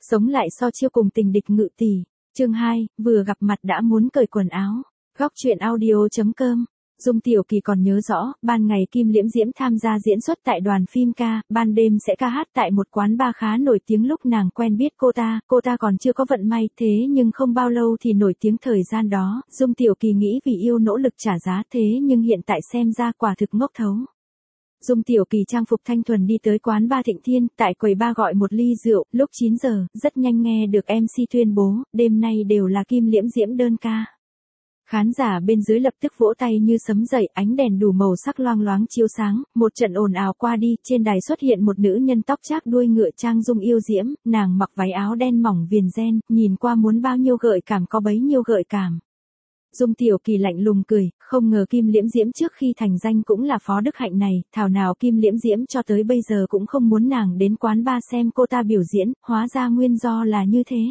Sống lại so chiêu cùng tình địch ngự tỷ. Chương 2, vừa gặp mặt đã muốn cởi quần áo. Góc truyện audio.com. Dung Tiểu Kỳ còn nhớ rõ, ban ngày Kim Liễm Diễm tham gia diễn xuất tại đoàn phim ca, ban đêm sẽ ca hát tại một quán bar khá nổi tiếng lúc nàng quen biết cô ta còn chưa có vận may thế nhưng không bao lâu thì nổi tiếng thời gian đó, Dung Tiểu Kỳ nghĩ vì yêu nỗ lực trả giá thế nhưng hiện tại xem ra quả thực ngốc thấu. Dung Tiểu Kỳ trang phục thanh thuần đi tới quán bar Thịnh Thiên, tại quầy bar gọi một ly rượu, lúc 9 giờ, rất nhanh nghe được MC tuyên bố, đêm nay đều là Kim Liễm Diễm đơn ca. Khán giả bên dưới lập tức vỗ tay như sấm dậy, ánh đèn đủ màu sắc loang loáng chiếu sáng, một trận ồn ào qua đi, trên đài xuất hiện một nữ nhân tóc chác đuôi ngựa trang dung yêu diễm, nàng mặc váy áo đen mỏng viền ren, nhìn qua muốn bao nhiêu gợi cảm có bấy nhiêu gợi cảm. Dung Tiểu Kỳ lạnh lùng cười, không ngờ Kim Liễm Diễm trước khi thành danh cũng là phó đức hạnh này, thảo nào Kim Liễm Diễm cho tới bây giờ cũng không muốn nàng đến quán bar xem cô ta biểu diễn, hóa ra nguyên do là như thế.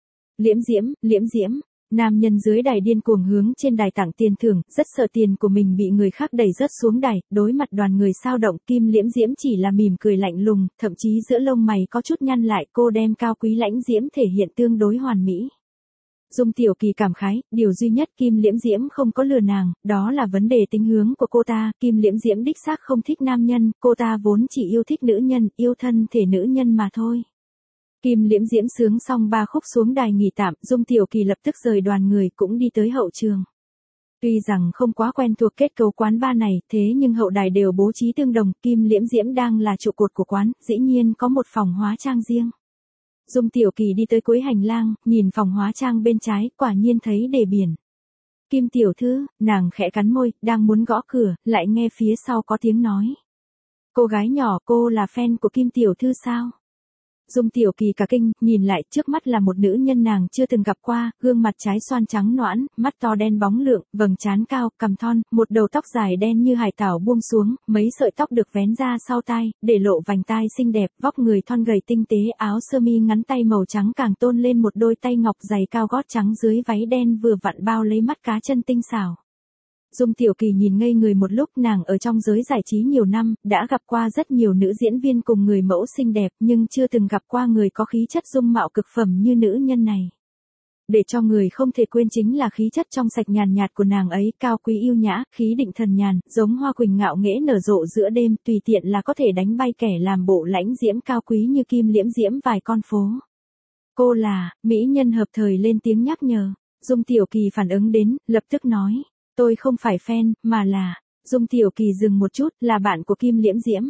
Liễm Diễm. Nam nhân dưới đài điên cuồng hướng trên đài tặng tiền thưởng, rất sợ tiền của mình bị người khác đẩy rớt xuống đài, đối mặt đoàn người sao động, Kim Liễm Diễm chỉ là mỉm cười lạnh lùng, thậm chí giữa lông mày có chút nhăn lại, cô đem cao quý lãnh diễm thể hiện tương đối hoàn mỹ. Dung Tiểu Kỳ cảm khái, điều duy nhất Kim Liễm Diễm không có lừa nàng, đó là vấn đề tính hướng của cô ta, Kim Liễm Diễm đích xác không thích nam nhân, cô ta vốn chỉ yêu thích nữ nhân, yêu thân thể nữ nhân mà thôi. Kim Liễm Diễm sướng xong 3 khúc xuống đài nghỉ tạm, Dung Tiểu Kỳ lập tức rời đoàn người cũng đi tới hậu trường. Tuy rằng không quá quen thuộc kết cấu quán bar này, thế nhưng hậu đài đều bố trí tương đồng, Kim Liễm Diễm đang là trụ cột của quán, dĩ nhiên có một phòng hóa trang riêng. Dung Tiểu Kỳ đi tới cuối hành lang, nhìn phòng hóa trang bên trái, quả nhiên thấy đề biển. Kim tiểu thư, nàng khẽ cắn môi, đang muốn gõ cửa, lại nghe phía sau có tiếng nói. Cô gái nhỏ, cô là fan của Kim tiểu thư sao? Dung Tiểu Kỳ cả kinh, nhìn lại, trước mắt là một nữ nhân nàng chưa từng gặp qua, gương mặt trái xoan trắng nõn, mắt to đen bóng lượng, vầng trán cao, cằm thon, một đầu tóc dài đen như hải tảo buông xuống, mấy sợi tóc được vén ra sau tai, để lộ vành tai xinh đẹp, vóc người thon gầy tinh tế, áo sơ mi ngắn tay màu trắng càng tôn lên một đôi tay ngọc giày cao gót trắng dưới váy đen vừa vặn bao lấy mắt cá chân tinh xảo. Dung Tiểu Kỳ nhìn ngây người một lúc, nàng ở trong giới giải trí nhiều năm, đã gặp qua rất nhiều nữ diễn viên cùng người mẫu xinh đẹp nhưng chưa từng gặp qua người có khí chất dung mạo cực phẩm như nữ nhân này. Để cho người không thể quên chính là khí chất trong sạch nhàn nhạt của nàng ấy, cao quý yêu nhã, khí định thần nhàn, giống hoa quỳnh ngạo nghễ nở rộ giữa đêm, tùy tiện là có thể đánh bay kẻ làm bộ lãnh diễm cao quý như Kim Liễm Diễm vài con phố. Cô là, mỹ nhân hợp thời lên tiếng nhắc nhở. Dung Tiểu Kỳ phản ứng đến, lập tức nói. Tôi không phải fan, mà là, Dung Tiểu Kỳ dừng một chút, là bạn của Kim Liễm Diễm.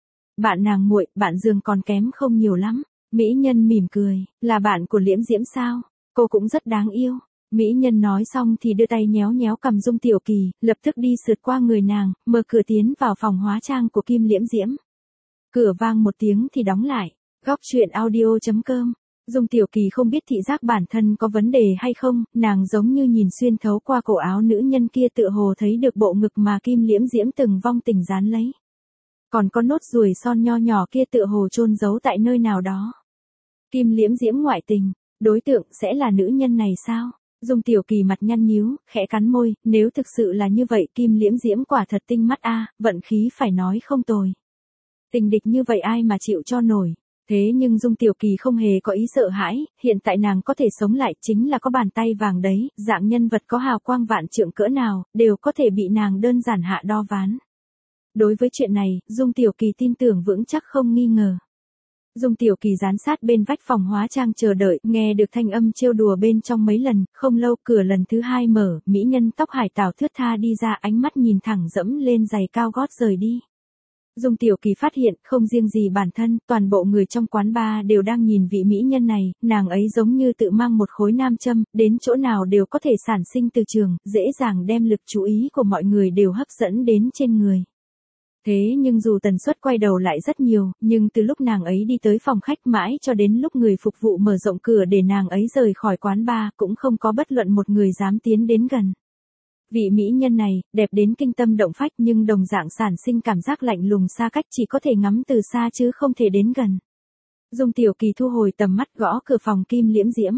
Bạn nàng muội, bạn giường còn kém không nhiều lắm. Mỹ nhân mỉm cười, là bạn của Liễm Diễm sao? Cô cũng rất đáng yêu. Mỹ nhân nói xong thì đưa tay nhéo nhéo cầm Dung Tiểu Kỳ, lập tức đi sượt qua người nàng, mở cửa tiến vào phòng hóa trang của Kim Liễm Diễm. Cửa vang một tiếng thì đóng lại. Góc truyện audio.com. Dung Tiểu Kỳ không biết thị giác bản thân có vấn đề hay không, nàng giống như nhìn xuyên thấu qua cổ áo nữ nhân kia, tựa hồ thấy được bộ ngực mà Kim Liễm Diễm từng vong tình dán lấy. Còn có nốt ruồi son nho nhỏ kia tựa hồ chôn giấu tại nơi nào đó. Kim Liễm Diễm ngoại tình, đối tượng sẽ là nữ nhân này sao? Dung Tiểu Kỳ mặt nhăn nhíu, khẽ cắn môi, nếu thực sự là như vậy Kim Liễm Diễm quả thật tinh mắt a, vận khí phải nói không tồi. Tình địch như vậy ai mà chịu cho nổi. Thế nhưng Dung Tiểu Kỳ không hề có ý sợ hãi, hiện tại nàng có thể sống lại chính là có bàn tay vàng đấy, dạng nhân vật có hào quang vạn trượng cỡ nào, đều có thể bị nàng đơn giản hạ đo ván. Đối với chuyện này, Dung Tiểu Kỳ tin tưởng vững chắc không nghi ngờ. Dung Tiểu Kỳ dán sát bên vách phòng hóa trang chờ đợi, nghe được thanh âm trêu đùa bên trong mấy lần, không lâu cửa lần thứ 2 mở, mỹ nhân tóc hải tảo thướt tha đi ra, ánh mắt nhìn thẳng dẫm lên giày cao gót rời đi. Dung Tiểu Kỳ phát hiện, không riêng gì bản thân, toàn bộ người trong quán bar đều đang nhìn vị mỹ nhân này, nàng ấy giống như tự mang một khối nam châm, đến chỗ nào đều có thể sản sinh từ trường, dễ dàng đem lực chú ý của mọi người đều hấp dẫn đến trên người. Thế nhưng dù tần suất quay đầu lại rất nhiều, nhưng từ lúc nàng ấy đi tới phòng khách mãi cho đến lúc người phục vụ mở rộng cửa để nàng ấy rời khỏi quán bar, cũng không có bất luận một người dám tiến đến gần. Vị mỹ nhân này, đẹp đến kinh tâm động phách nhưng đồng dạng sản sinh cảm giác lạnh lùng xa cách, chỉ có thể ngắm từ xa chứ không thể đến gần. Dung Tiểu Kỳ thu hồi tầm mắt, gõ cửa phòng Kim Liễm Diễm.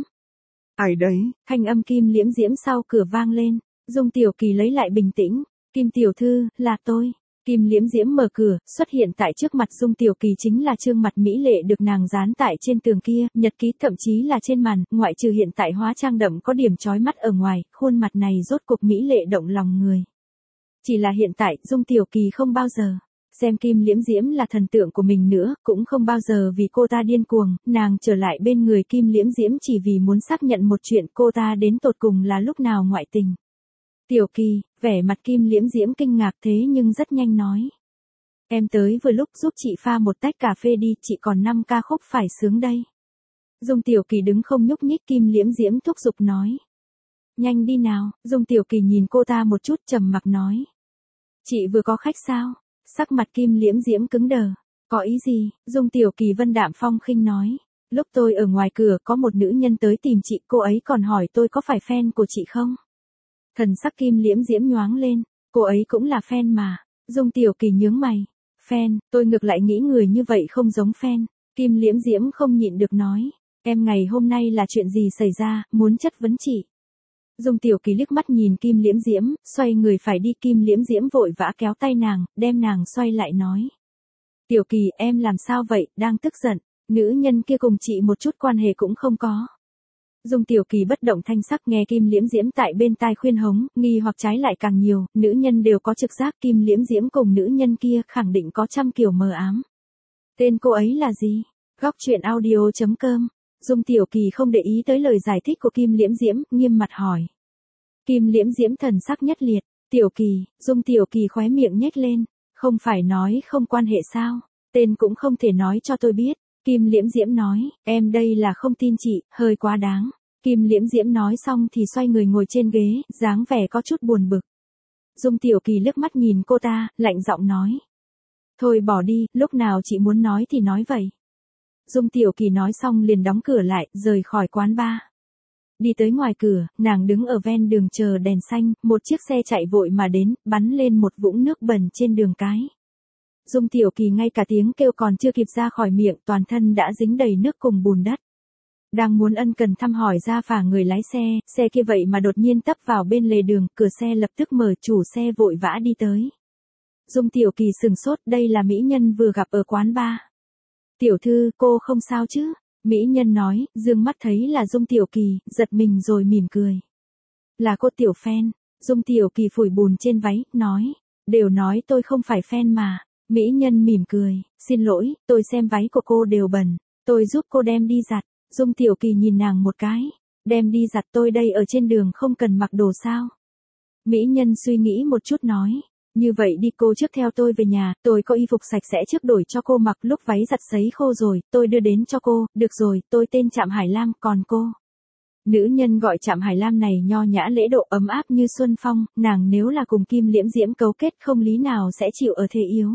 Ai đấy? Thanh âm Kim Liễm Diễm sau cửa vang lên. Dung Tiểu Kỳ lấy lại bình tĩnh. Kim tiểu thư, là tôi. Kim Liễm Diễm mở cửa, xuất hiện tại trước mặt Dung Tiểu Kỳ chính là trương mặt mỹ lệ được nàng dán tại trên tường kia, nhật ký thậm chí là trên màn, ngoại trừ hiện tại hóa trang đậm có điểm chói mắt ở ngoài, khuôn mặt này rốt cục mỹ lệ động lòng người. Chỉ là hiện tại, Dung Tiểu Kỳ không bao giờ xem Kim Liễm Diễm là thần tượng của mình nữa, cũng không bao giờ vì cô ta điên cuồng, nàng trở lại bên người Kim Liễm Diễm chỉ vì muốn xác nhận một chuyện cô ta đến tột cùng là lúc nào ngoại tình. Tiểu Kỳ, vẻ mặt Kim Liễm Diễm kinh ngạc thế nhưng rất nhanh nói. Em tới vừa lúc giúp chị pha một tách cà phê đi, chị còn 5 ca khúc phải sướng đây. Dung Tiểu Kỳ đứng không nhúc nhích, Kim Liễm Diễm thúc giục nói. Nhanh đi nào, Dung Tiểu Kỳ nhìn cô ta một chút trầm mặc nói. Chị vừa có khách sao? Sắc mặt Kim Liễm Diễm cứng đờ. Có ý gì? Dung Tiểu Kỳ vân đạm phong khinh nói. Lúc tôi ở ngoài cửa có một nữ nhân tới tìm chị, cô ấy còn hỏi tôi có phải fan của chị không? Thần sắc Kim Liễm Diễm nhoáng lên, cô ấy cũng là fan mà. Dung Tiểu Kỳ nhướng mày. Fan, tôi ngược lại nghĩ người như vậy không giống fan. Kim Liễm Diễm không nhịn được nói. Em ngày hôm nay là chuyện gì xảy ra, muốn chất vấn chị? Dung Tiểu Kỳ liếc mắt nhìn Kim Liễm Diễm, xoay người phải đi, Kim Liễm Diễm vội vã kéo tay nàng, đem nàng xoay lại nói. Tiểu Kỳ, em làm sao vậy, đang tức giận, nữ nhân kia cùng chị một chút quan hệ cũng không có. Dung Tiểu Kỳ bất động thanh sắc nghe Kim Liễm Diễm tại bên tai khuyên hống, nghi hoặc trái lại càng nhiều, nữ nhân đều có trực giác, Kim Liễm Diễm cùng nữ nhân kia khẳng định có trăm kiểu mờ ám. Tên cô ấy là gì? Góc truyện audio.com. Dung Tiểu Kỳ không để ý tới lời giải thích của Kim Liễm Diễm, nghiêm mặt hỏi. Kim Liễm Diễm thần sắc nhất liệt. Tiểu Kỳ, Dung Tiểu Kỳ khóe miệng nhếch lên. Không phải nói không quan hệ sao? Tên cũng không thể nói cho tôi biết. Kim Liễm Diễm nói, em đây là không tin chị, hơi quá đáng. Kim Liễm Diễm nói xong thì xoay người ngồi trên ghế, dáng vẻ có chút buồn bực. Dung Tiểu Kỳ liếc mắt nhìn cô ta, lạnh giọng nói. Thôi bỏ đi, lúc nào chị muốn nói thì nói vậy. Dung Tiểu Kỳ nói xong liền đóng cửa lại, rời khỏi quán bar. Đi tới ngoài cửa, nàng đứng ở ven đường chờ đèn xanh, một chiếc xe chạy vội mà đến, bắn lên một vũng nước bẩn trên đường cái. Dung Tiểu Kỳ ngay cả tiếng kêu còn chưa kịp ra khỏi miệng, toàn thân đã dính đầy nước cùng bùn đất. Đang muốn ân cần thăm hỏi ra phả người lái xe kia vậy mà đột nhiên tấp vào bên lề đường, cửa xe lập tức mở, chủ xe vội vã đi tới. Dung Tiểu Kỳ sừng sốt, đây là mỹ nhân vừa gặp ở quán bar. Tiểu thư, cô không sao chứ? Mỹ nhân nói, dương mắt thấy là Dung Tiểu Kỳ, giật mình rồi mỉm cười. Là cô Tiểu fan. Dung Tiểu Kỳ phủi bùn trên váy, nói. Đều nói tôi không phải fan mà. Mỹ nhân mỉm cười, xin lỗi, tôi xem váy của cô đều bẩn. Tôi giúp cô đem đi giặt. Dung Tiểu Kỳ nhìn nàng một cái. Đem đi giặt, tôi đây ở trên đường không cần mặc đồ sao? Mỹ nhân suy nghĩ một chút nói. Như vậy đi, cô trước theo tôi về nhà, tôi có y phục sạch sẽ trước đổi cho cô mặc, lúc váy giặt sấy khô rồi, tôi đưa đến cho cô, được rồi, tôi tên Trạm Hải Lam, còn cô? Nữ nhân gọi Trạm Hải Lam này nho nhã lễ độ ấm áp như xuân phong, nàng nếu là cùng Kim Liễm Diễm cấu kết không lý nào sẽ chịu ở thế yếu.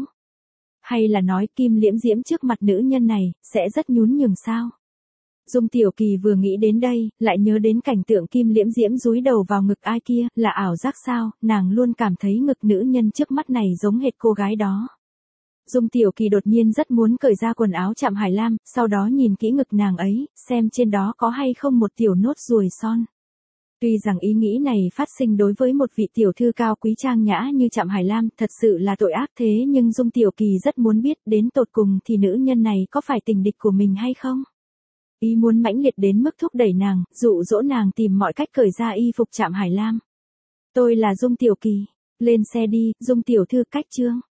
Hay là nói Kim Liễm Diễm trước mặt nữ nhân này, sẽ rất nhún nhường sao? Dung Tiểu Kỳ vừa nghĩ đến đây, lại nhớ đến cảnh tượng Kim Liễm Diễm dúi đầu vào ngực ai kia, là ảo giác sao, nàng luôn cảm thấy ngực nữ nhân trước mắt này giống hệt cô gái đó. Dung Tiểu Kỳ đột nhiên rất muốn cởi ra quần áo Trạm Hải Lam, sau đó nhìn kỹ ngực nàng ấy, xem trên đó có hay không một tiểu nốt ruồi son. Tuy rằng ý nghĩ này phát sinh đối với một vị tiểu thư cao quý trang nhã như Trạm Hải Lam thật sự là tội ác, thế nhưng Dung Tiểu Kỳ rất muốn biết đến tột cùng thì nữ nhân này có phải tình địch của mình hay không. Ý muốn mãnh liệt đến mức thúc đẩy nàng, dụ dỗ nàng tìm mọi cách cởi ra y phục Trạm Hải Lam. Tôi là Dung Tiểu Kỳ. Lên xe đi, Dung tiểu thư cách chương.